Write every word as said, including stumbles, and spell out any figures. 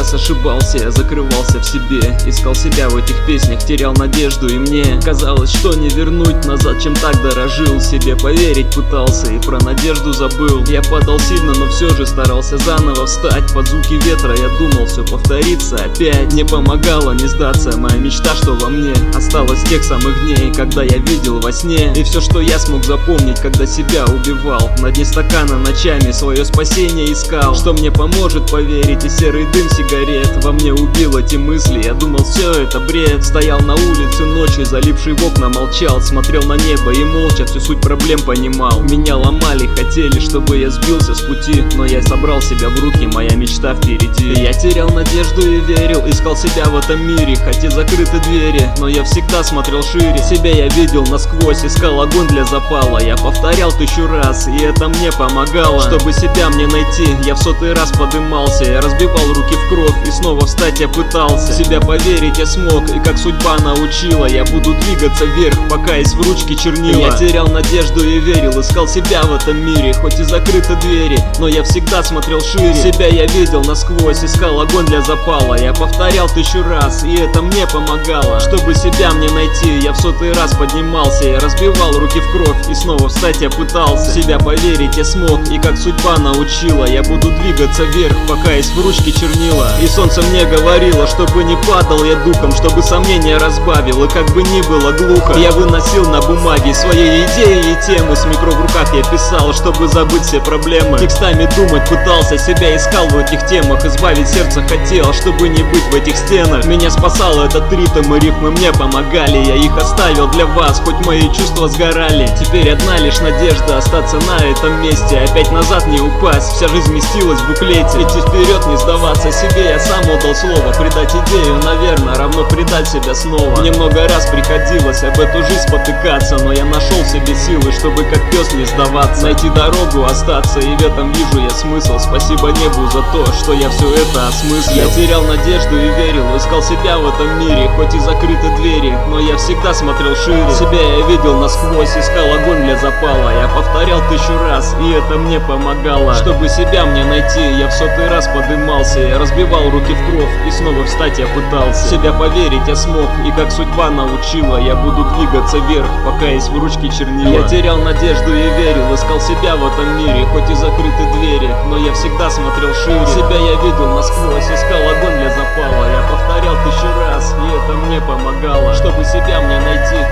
раз ошибался, я закрывался в себе, искал себя в этих песнях, терял надежду, и мне казалось, что не вернуть назад, чем так дорожил. Себе поверить пытался и про надежду забыл. Я падал сильно, но все же старался заново встать. Под звуки ветра я думал, все повторится опять. Не помогало не сдаться, моя мечта, что во мне осталась с тех самых дней, когда я видел во сне. И все, что я смог запомнить, когда себя убивал, на дне стакана ночами свое спасение искал. Что мне поможет поверить, и серый дым сигарет во мне убил эти мысли. Я думал, все это бред. Стоял на улице ночью, залипший в окна, молчал, смотрел на небо и молча всю суть проблем понимал. Меня ломали, хотели, чтобы я сбился с пути, но я собрал себя в руки, моя мечта впереди. Я терял надежду и верил, искал себя в этом мире, хотя закрыты двери, но я всегда смотрел шире. Себя я видел насквозь, искал огонь для запала. Я повторял тысячу раз, и это мне помогало. Чтобы себя мне найти, я в сотый раз подымался. Я разбивал руки в кровь, и снова встать я пытался. Себя поверить я смог, и как судьба научила, я буду двигаться вверх, пока есть в ручке чернила. Я терял надежду и верил, искал себя в этом мире, хоть и закрыты двери, но я всегда смотрел шире. Себя я видел насквозь, искал огонь для запала. Я повторял тысячу раз, и это мне помогало. Чтобы себя мне найти, я в сотый раз поднимался. Я разбивал руки в кровь, и снова встать я пытался. Себя поверить я смог, и как судьба научила, я буду двигаться вверх, пока есть в ручке чернила. И солнце мне говорило, чтобы не падал я духом, чтобы сомнения разбавил, и как бы ни было глухо, я выносил на бумаге свои идеи и темы. С микро в руках я писал, чтобы забыть все проблемы. Текстами думать пытался, себя искал в этих темах. Избавить сердце хотел, чтобы не быть в этих стенах. Меня спасал этот ритм, и рифмы мне помогали. Я их оставил для вас, хоть мои чувства сгорали. Теперь одна лишь надежда остаться на этом месте, опять назад не упасть, вся жизнь вместилась в буклете. Идти вперед, не сдаваться себе, я сам отдал слово. Предать идею, наверное, равно предать себя снова. Мне много раз приходилось об эту жизнь спотыкаться, но я нашел в себе силы, чтобы как пес не сдаваться. Найти дорогу, остаться, и в этом вижу я смысл. Спасибо небу за то, что я все это осмыслил. Я терял надежду и верил, искал себя в этом мире, хоть и закрыты двери, но я всегда смотрел шире. Себя я видел насквозь, искал огонь для запала. Я повторял тысячу раз, и это мне помогало. Чтобы себя мне найти, я в сотый раз подымался. Я разбивал руки в кровь, и снова встать я пытался. Себя поверить я смог, и как судьба научила, я буду двигаться вверх, пока есть в ручке чернила. Я терял надежду и верил, искал себя в этом мире, хоть и закрыты двери, но я всегда смотрел шире. Себя я видел насквозь, искал огонь для запала. Я повторял тысячу раз, и это мне помогало. Чтобы себя мне найти,